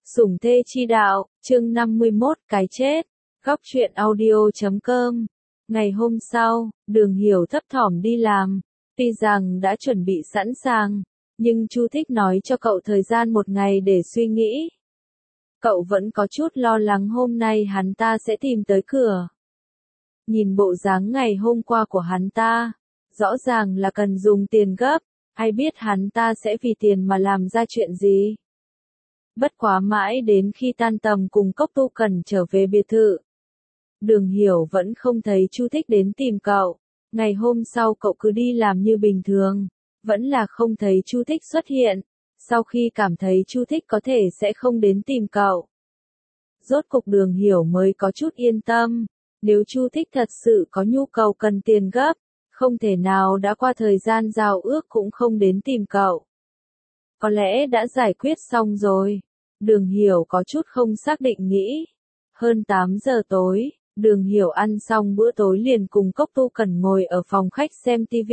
Sủng thê chi đạo, chương 51, cái chết. Góc truyện audio.com. Ngày hôm sau, Đường Hiểu thấp thỏm đi làm. Tuy rằng đã chuẩn bị sẵn sàng, nhưng Chu Thích nói cho cậu thời gian một ngày để suy nghĩ. Cậu vẫn có chút lo lắng hôm nay hắn ta sẽ tìm tới cửa. Nhìn bộ dáng ngày hôm qua của hắn ta, rõ ràng là cần dùng tiền gấp, ai biết hắn ta sẽ vì tiền mà làm ra chuyện gì. Bất quá mãi đến khi tan tầm cùng Cốc Tu Cẩn trở về biệt thự, Đường Hiểu vẫn không thấy Chu Thích đến tìm cậu. Ngày hôm sau cậu cứ đi làm như bình thường, vẫn là không thấy Chu Thích xuất hiện. Sau khi cảm thấy Chu Thích có thể sẽ không đến tìm cậu, rốt cục Đường Hiểu mới có chút yên tâm. Nếu Chu Thích thật sự có nhu cầu cần tiền gấp, không thể nào đã qua thời gian giao ước cũng không đến tìm cậu. Có lẽ đã giải quyết xong rồi. Đường Hiểu có chút không xác định nghĩ. Hơn 8 giờ tối, Đường Hiểu ăn xong bữa tối liền cùng Cốc Tu Cẩn ngồi ở phòng khách xem TV.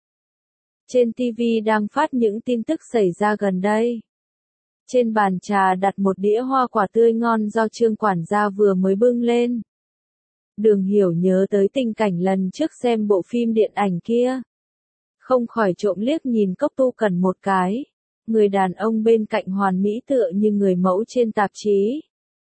Trên TV đang phát những tin tức xảy ra gần đây. Trên bàn trà đặt một đĩa hoa quả tươi ngon do Trương quản gia vừa mới bưng lên. Đường Hiểu nhớ tới tình cảnh lần trước xem bộ phim điện ảnh kia. Không khỏi trộm liếc nhìn Cốc Tu Cẩn một cái. Người đàn ông bên cạnh hoàn mỹ tựa như người mẫu trên tạp chí.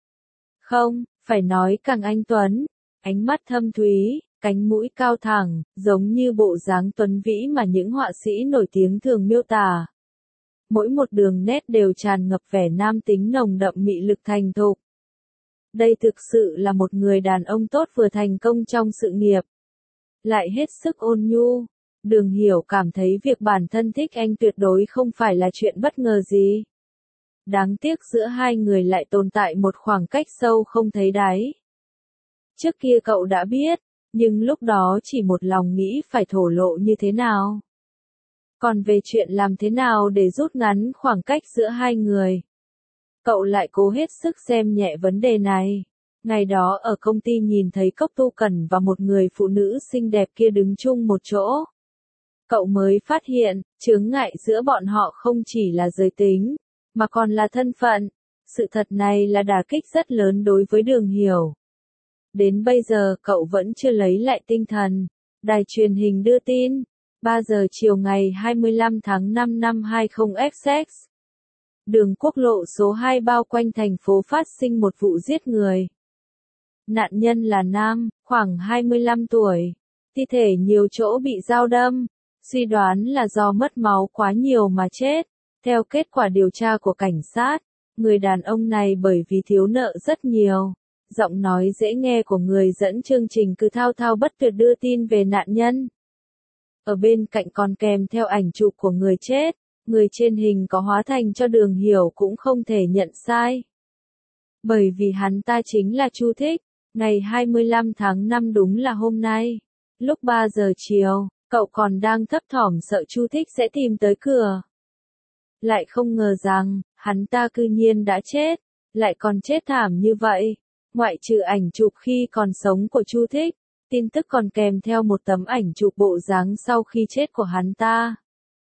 Không, phải nói càng anh tuấn, ánh mắt thâm thúy, cánh mũi cao thẳng, giống như bộ dáng tuấn vĩ mà những họa sĩ nổi tiếng thường miêu tả. Mỗi một đường nét đều tràn ngập vẻ nam tính nồng đậm mị lực thành thục. Đây thực sự là một người đàn ông tốt vừa thành công trong sự nghiệp, lại hết sức ôn nhu. Đường Hiểu cảm thấy việc bản thân thích anh tuyệt đối không phải là chuyện bất ngờ gì. Đáng tiếc giữa hai người lại tồn tại một khoảng cách sâu không thấy đáy. Trước kia cậu đã biết, nhưng lúc đó chỉ một lòng nghĩ phải thổ lộ như thế nào. Còn về chuyện làm thế nào để rút ngắn khoảng cách giữa hai người, cậu lại cố hết sức xem nhẹ vấn đề này. Ngày đó ở công ty nhìn thấy Cốc Tu Cẩn và một người phụ nữ xinh đẹp kia đứng chung một chỗ. Cậu mới phát hiện, chướng ngại giữa bọn họ không chỉ là giới tính, mà còn là thân phận. Sự thật này là đả kích rất lớn đối với Đường Hiểu. Đến bây giờ cậu vẫn chưa lấy lại tinh thần. Đài truyền hình đưa tin, 3 giờ chiều ngày 25 tháng 5 năm 20XX. Đường quốc lộ số 2 bao quanh thành phố phát sinh một vụ giết người. Nạn nhân là nam, khoảng 25 tuổi. Thi thể nhiều chỗ bị dao đâm. Suy đoán là do mất máu quá nhiều mà chết. Theo kết quả điều tra của cảnh sát, người đàn ông này bởi vì thiếu nợ rất nhiều. Giọng nói dễ nghe của người dẫn chương trình cứ thao thao bất tuyệt đưa tin về nạn nhân. Ở bên cạnh còn kèm theo ảnh chụp của người chết. Người trên hình có hóa thành cho Đường Hiểu cũng không thể nhận sai. Bởi vì hắn ta chính là Chu Thích. Ngày 25 tháng 5 đúng là hôm nay. Lúc 3 giờ chiều, cậu còn đang thấp thỏm sợ Chu Thích sẽ tìm tới cửa. Lại không ngờ rằng, hắn ta cư nhiên đã chết, lại còn chết thảm như vậy. Ngoại trừ ảnh chụp khi còn sống của Chu Thích, tin tức còn kèm theo một tấm ảnh chụp bộ dáng sau khi chết của hắn ta.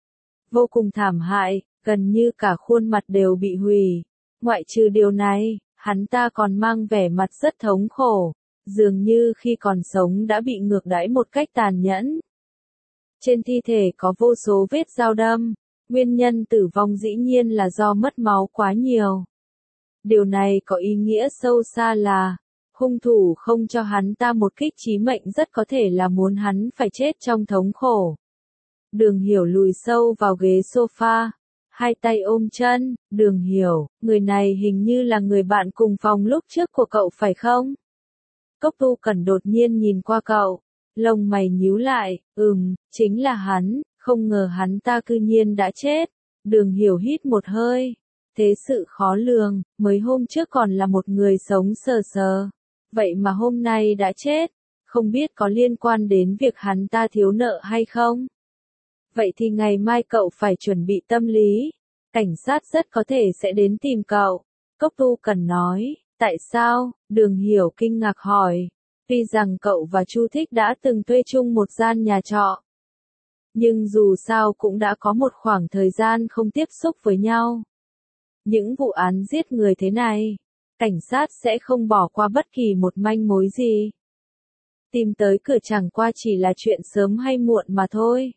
Vô cùng thảm hại, gần như cả khuôn mặt đều bị hủy. Ngoại trừ điều này, hắn ta còn mang vẻ mặt rất thống khổ, dường như khi còn sống đã bị ngược đãi một cách tàn nhẫn. Trên thi thể có vô số vết dao đâm, nguyên nhân tử vong dĩ nhiên là do mất máu quá nhiều. Điều này có ý nghĩa sâu xa là, hung thủ không cho hắn ta một kích chí mệnh rất có thể là muốn hắn phải chết trong thống khổ. Đường Hiểu lùi sâu vào ghế sofa, hai tay ôm chân. Đường Hiểu, người này hình như là người bạn cùng phòng lúc trước của cậu phải không? Cốc Tu Cẩn đột nhiên nhìn qua cậu, lông mày nhíu lại. Chính là hắn, không ngờ hắn ta cư nhiên đã chết. Đường Hiểu hít một hơi. Thế sự khó lường, mới hôm trước còn là một người sống sờ sờ. Vậy mà hôm nay đã chết, không biết có liên quan đến việc hắn ta thiếu nợ hay không? Vậy thì ngày mai cậu phải chuẩn bị tâm lý. Cảnh sát rất có thể sẽ đến tìm cậu. Cốc Tu Cẩn nói. Tại sao? Đường Hiểu kinh ngạc hỏi. Tuy rằng cậu và Chu Thích đã từng thuê chung một gian nhà trọ, nhưng dù sao cũng đã có một khoảng thời gian không tiếp xúc với nhau. Những vụ án giết người thế này, cảnh sát sẽ không bỏ qua bất kỳ một manh mối gì. Tìm tới cửa chẳng qua chỉ là chuyện sớm hay muộn mà thôi.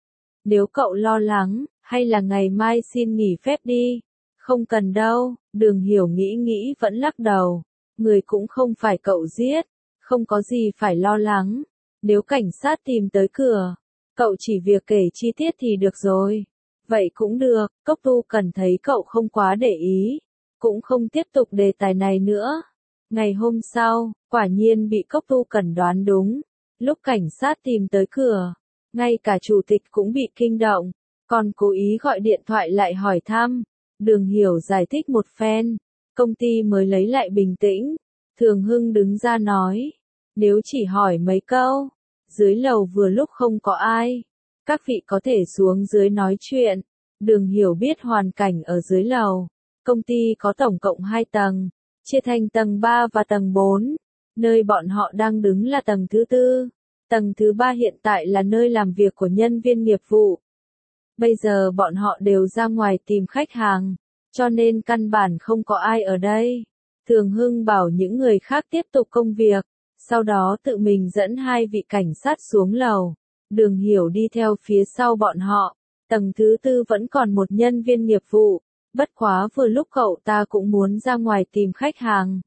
Nếu cậu lo lắng, hay là ngày mai xin nghỉ phép đi. Không cần đâu, Đường Hiểu nghĩ vẫn lắc đầu. Người cũng không phải cậu giết, không có gì phải lo lắng. Nếu cảnh sát tìm tới cửa, cậu chỉ việc kể chi tiết thì được rồi. Vậy cũng được, Cốc Tu Cần thấy cậu không quá để ý, cũng không tiếp tục đề tài này nữa. Ngày hôm sau, quả nhiên bị Cốc Tu Cần đoán đúng. Lúc cảnh sát tìm tới cửa, ngay cả chủ tịch cũng bị kinh động, còn cố ý gọi điện thoại lại hỏi thăm. Đường Hiểu giải thích một phen, công ty mới lấy lại bình tĩnh. Thường Hưng đứng ra nói, nếu chỉ hỏi mấy câu, dưới lầu vừa lúc không có ai, các vị có thể xuống dưới nói chuyện. Đường Hiểu biết hoàn cảnh ở dưới lầu, công ty có tổng cộng 2 tầng, chia thành tầng 3 và tầng 4, nơi bọn họ đang đứng là tầng thứ 4, tầng thứ 3 hiện tại là nơi làm việc của nhân viên nghiệp vụ. Bây giờ bọn họ đều ra ngoài tìm khách hàng, cho nên căn bản không có ai ở đây. Thường Hưng bảo những người khác tiếp tục công việc, sau đó tự mình dẫn 2 vị cảnh sát xuống lầu. Đường Hiểu đi theo phía sau bọn họ, tầng thứ 4 vẫn còn một nhân viên nghiệp vụ, bất quá vừa lúc cậu ta cũng muốn ra ngoài tìm khách hàng.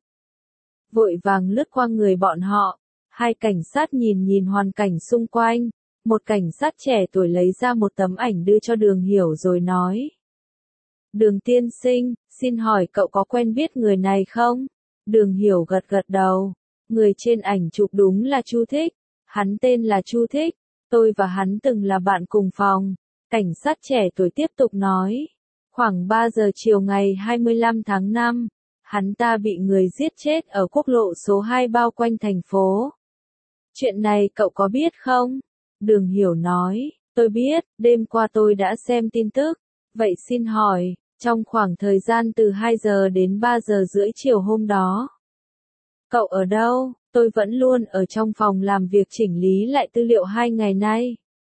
Vội vàng lướt qua người bọn họ, 2 cảnh sát nhìn hoàn cảnh xung quanh, một cảnh sát trẻ tuổi lấy ra một tấm ảnh đưa cho Đường Hiểu rồi nói. Đường tiên sinh, xin hỏi cậu có quen biết người này không? Đường Hiểu gật đầu, người trên ảnh chụp đúng là Chu Thích, hắn tên là Chu Thích, tôi và hắn từng là bạn cùng phòng. Cảnh sát trẻ tuổi tiếp tục nói, khoảng 3 giờ chiều ngày 25 tháng 5, hắn ta bị người giết chết ở quốc lộ số 2 bao quanh thành phố. Chuyện này cậu có biết không? Đường Hiểu nói, tôi biết, đêm qua tôi đã xem tin tức. Vậy xin hỏi, trong khoảng thời gian từ 2 giờ đến 3 giờ rưỡi chiều hôm đó, cậu ở đâu? Tôi vẫn luôn ở trong phòng làm việc chỉnh lý lại tư liệu 2 ngày nay.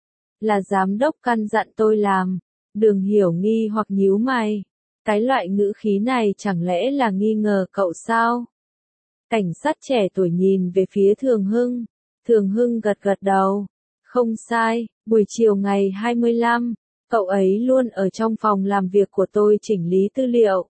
Là giám đốc căn dặn tôi làm. Đường Hiểu nghi hoặc nhíu mày. Cái loại ngữ khí này chẳng lẽ là nghi ngờ cậu sao? Cảnh sát trẻ tuổi nhìn về phía Thường Hưng. Thường Hưng gật đầu. Không sai, buổi chiều ngày 25, cậu ấy luôn ở trong phòng làm việc của tôi chỉnh lý tư liệu.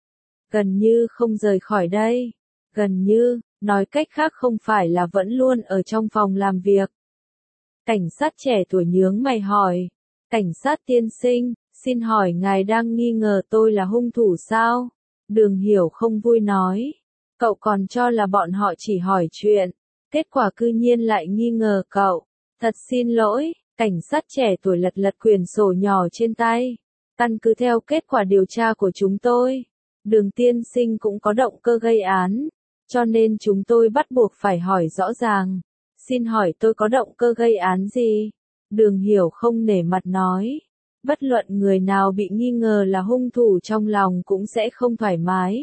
Gần như không rời khỏi đây. Gần như, nói cách khác không phải là vẫn luôn ở trong phòng làm việc. Cảnh sát trẻ tuổi nhướng mày hỏi. Cảnh sát tiên sinh, xin hỏi ngài đang nghi ngờ tôi là hung thủ sao? Đường Hiểu không vui nói. Cậu còn cho là bọn họ chỉ hỏi chuyện, kết quả cư nhiên lại nghi ngờ cậu. Thật xin lỗi, cảnh sát trẻ tuổi lật quyển sổ nhỏ trên tay. Căn cứ theo kết quả điều tra của chúng tôi, Đường tiên sinh cũng có động cơ gây án, cho nên chúng tôi bắt buộc phải hỏi rõ ràng. Xin hỏi tôi có động cơ gây án gì? Đường Hiểu không nể mặt nói. Bất luận người nào bị nghi ngờ là hung thủ trong lòng cũng sẽ không thoải mái.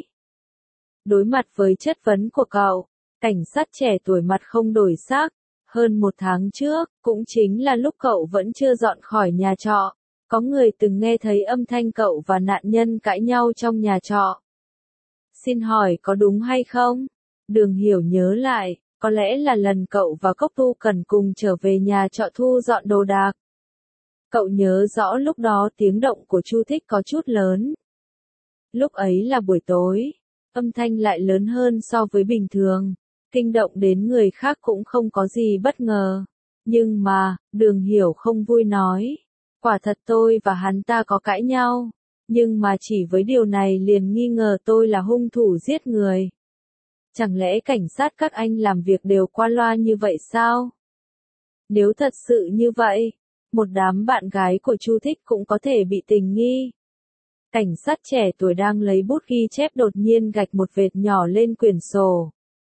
Đối mặt với chất vấn của cậu, cảnh sát trẻ tuổi mặt không đổi sắc. Hơn 1 tháng trước, cũng chính là lúc cậu vẫn chưa dọn khỏi nhà trọ, có người từng nghe thấy âm thanh cậu và nạn nhân cãi nhau trong nhà trọ. Xin hỏi có đúng hay không? Đường Hiểu nhớ lại, có lẽ là lần cậu và Cốc Tu Cần cùng trở về nhà trọ thu dọn đồ đạc. Cậu nhớ rõ lúc đó tiếng động của Chu Thích có chút lớn. Lúc ấy là buổi tối, âm thanh lại lớn hơn so với bình thường. Kinh động đến người khác cũng không có gì bất ngờ. Nhưng mà, Đường Hiểu không vui nói. Quả thật tôi và hắn ta có cãi nhau. Nhưng mà chỉ với điều này liền nghi ngờ tôi là hung thủ giết người. Chẳng lẽ cảnh sát các anh làm việc đều qua loa như vậy sao? Nếu thật sự như vậy, một đám bạn gái của Chu Thích cũng có thể bị tình nghi. Cảnh sát trẻ tuổi đang lấy bút ghi chép đột nhiên gạch một vệt nhỏ lên quyển sổ.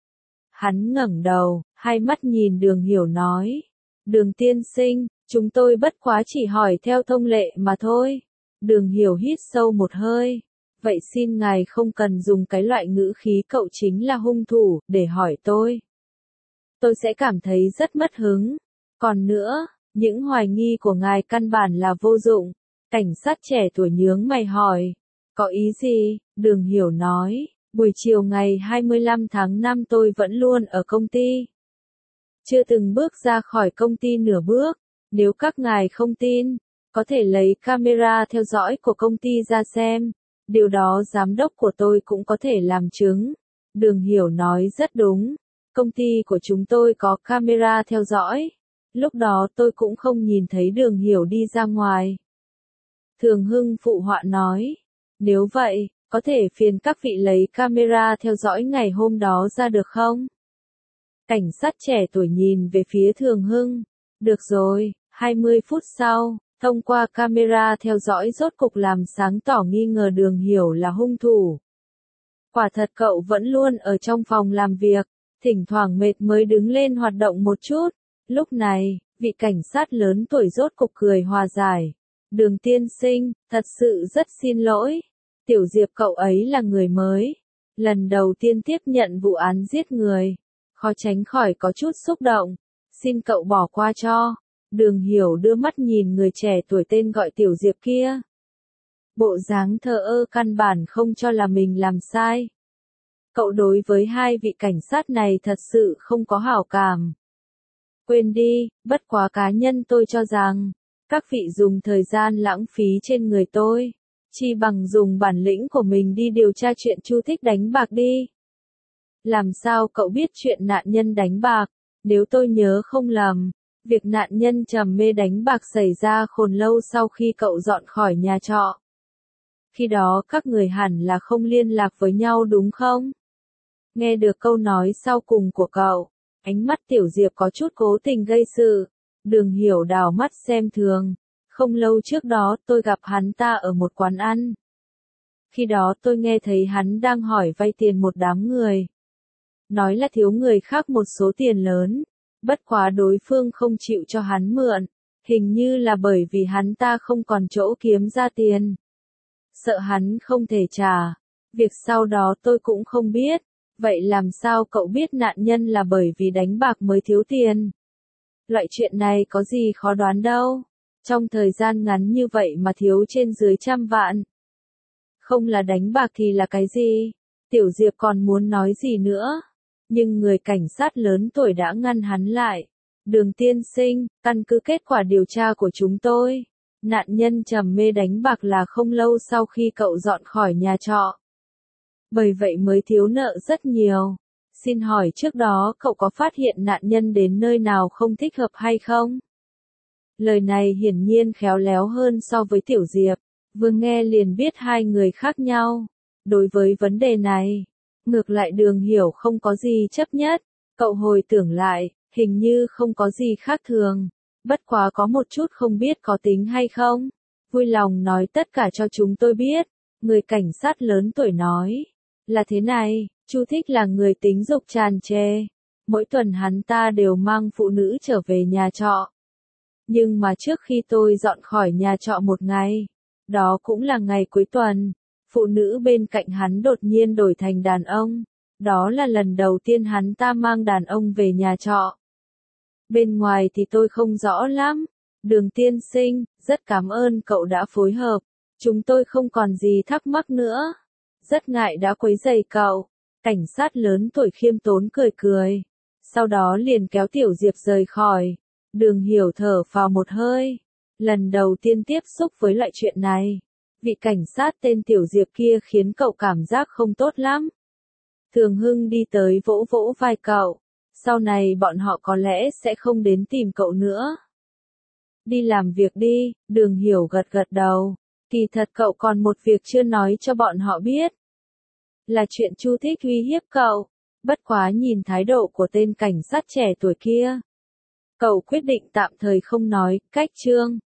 Hắn ngẩng đầu, hai mắt nhìn Đường Hiểu nói. Đường tiên sinh, chúng tôi bất quá chỉ hỏi theo thông lệ mà thôi. Đường Hiểu hít sâu một hơi. Vậy xin ngài không cần dùng cái loại ngữ khí cậu chính là hung thủ, để hỏi tôi. Tôi sẽ cảm thấy rất mất hứng. Còn nữa, những hoài nghi của ngài căn bản là vô dụng. Cảnh sát trẻ tuổi nhướng mày hỏi. Có ý gì? Đường Hiểu nói, buổi chiều ngày 25 tháng 5 tôi vẫn luôn ở công ty. Chưa từng bước ra khỏi công ty nửa bước. Nếu các ngài không tin, có thể lấy camera theo dõi của công ty ra xem. Điều đó giám đốc của tôi cũng có thể làm chứng. Đường Hiểu nói rất đúng. Công ty của chúng tôi có camera theo dõi. Lúc đó tôi cũng không nhìn thấy Đường Hiểu đi ra ngoài. Thường Hưng phụ họa nói. Nếu vậy, có thể phiền các vị lấy camera theo dõi ngày hôm đó ra được không? Cảnh sát trẻ tuổi nhìn về phía Thường Hưng. Được rồi, 20 phút sau, thông qua camera theo dõi rốt cục làm sáng tỏ nghi ngờ Đường Hiểu là hung thủ. Quả thật cậu vẫn luôn ở trong phòng làm việc, thỉnh thoảng mệt mới đứng lên hoạt động một chút. Lúc này, vị cảnh sát lớn tuổi rốt cục cười hòa giải. Đường tiên sinh, thật sự rất xin lỗi. Tiểu Diệp cậu ấy là người mới. Lần đầu tiên tiếp nhận vụ án giết người. Khó tránh khỏi có chút xúc động. Xin cậu bỏ qua cho. Đường Hiểu đưa mắt nhìn người trẻ tuổi tên gọi Tiểu Diệp kia. Bộ dáng thờ ơ căn bản không cho là mình làm sai. Cậu đối với hai vị cảnh sát này thật sự không có hảo cảm. Quên đi, bất quá cá nhân tôi cho rằng, các vị dùng thời gian lãng phí trên người tôi, chi bằng dùng bản lĩnh của mình đi điều tra chuyện Chu Thích đánh bạc đi. Làm sao cậu biết chuyện nạn nhân đánh bạc? Nếu tôi nhớ không lầm, việc nạn nhân trầm mê đánh bạc xảy ra khổn lâu sau khi cậu dọn khỏi nhà trọ. Khi đó các người hẳn là không liên lạc với nhau đúng không? Nghe được câu nói sau cùng của cậu, ánh mắt Tiểu Diệp có chút cố tình gây sự. Đường Hiểu đảo mắt xem thường. Không lâu trước đó tôi gặp hắn ta ở một quán ăn. Khi đó tôi nghe thấy hắn đang hỏi vay tiền một đám người. Nói là thiếu người khác một số tiền lớn. Bất quá đối phương không chịu cho hắn mượn. Hình như là bởi vì hắn ta không còn chỗ kiếm ra tiền. Sợ hắn không thể trả. Việc sau đó tôi cũng không biết. Vậy làm sao cậu biết nạn nhân là bởi vì đánh bạc mới thiếu tiền? Loại chuyện này có gì khó đoán đâu. Trong thời gian ngắn như vậy mà thiếu trên dưới 100 vạn. Không là đánh bạc thì là cái gì? Tiểu Diệp còn muốn nói gì nữa? Nhưng người cảnh sát lớn tuổi đã ngăn hắn lại. Đường tiên sinh, căn cứ kết quả điều tra của chúng tôi. Nạn nhân trầm mê đánh bạc là không lâu sau khi cậu dọn khỏi nhà trọ. Bởi vậy mới thiếu nợ rất nhiều. Xin hỏi trước đó cậu có phát hiện nạn nhân đến nơi nào không thích hợp hay không? Lời này hiển nhiên khéo léo hơn so với Tiểu Diệp. Vừa nghe liền biết hai người khác nhau. Đối với vấn đề này, ngược lại Đường Hiểu không có gì chấp nhất. Cậu hồi tưởng lại, hình như không có gì khác thường. Bất quá có một chút không biết có tính hay không. Vui lòng nói tất cả cho chúng tôi biết. Người cảnh sát lớn tuổi nói. Là thế này, Chu Thích là người tính dục tràn trề. Mỗi tuần hắn ta đều mang phụ nữ trở về nhà trọ. Nhưng mà trước khi tôi dọn khỏi nhà trọ một ngày, đó cũng là ngày cuối tuần, phụ nữ bên cạnh hắn đột nhiên đổi thành đàn ông. Đó là lần đầu tiên hắn ta mang đàn ông về nhà trọ. Bên ngoài thì tôi không rõ lắm. Đường tiên sinh, rất cảm ơn cậu đã phối hợp. Chúng tôi không còn gì thắc mắc nữa. Rất ngại đã quấy rầy cậu. Cảnh sát lớn tuổi khiêm tốn cười cười. Sau đó liền kéo Tiểu Diệp rời khỏi. Đường Hiểu thở phào một hơi. Lần đầu tiên tiếp xúc với loại chuyện này. Vị cảnh sát tên Tiểu Diệp kia khiến cậu cảm giác không tốt lắm. Thường Hưng đi tới vỗ vỗ vai cậu. Sau này bọn họ có lẽ sẽ không đến tìm cậu nữa. Đi làm việc đi, Đường Hiểu gật gật đầu. Kỳ thật cậu còn một việc chưa nói cho bọn họ biết. Là chuyện Chu Thích uy hiếp cậu. Bất quá nhìn thái độ của tên cảnh sát trẻ tuổi kia. Cậu quyết định tạm thời không nói, cách chương.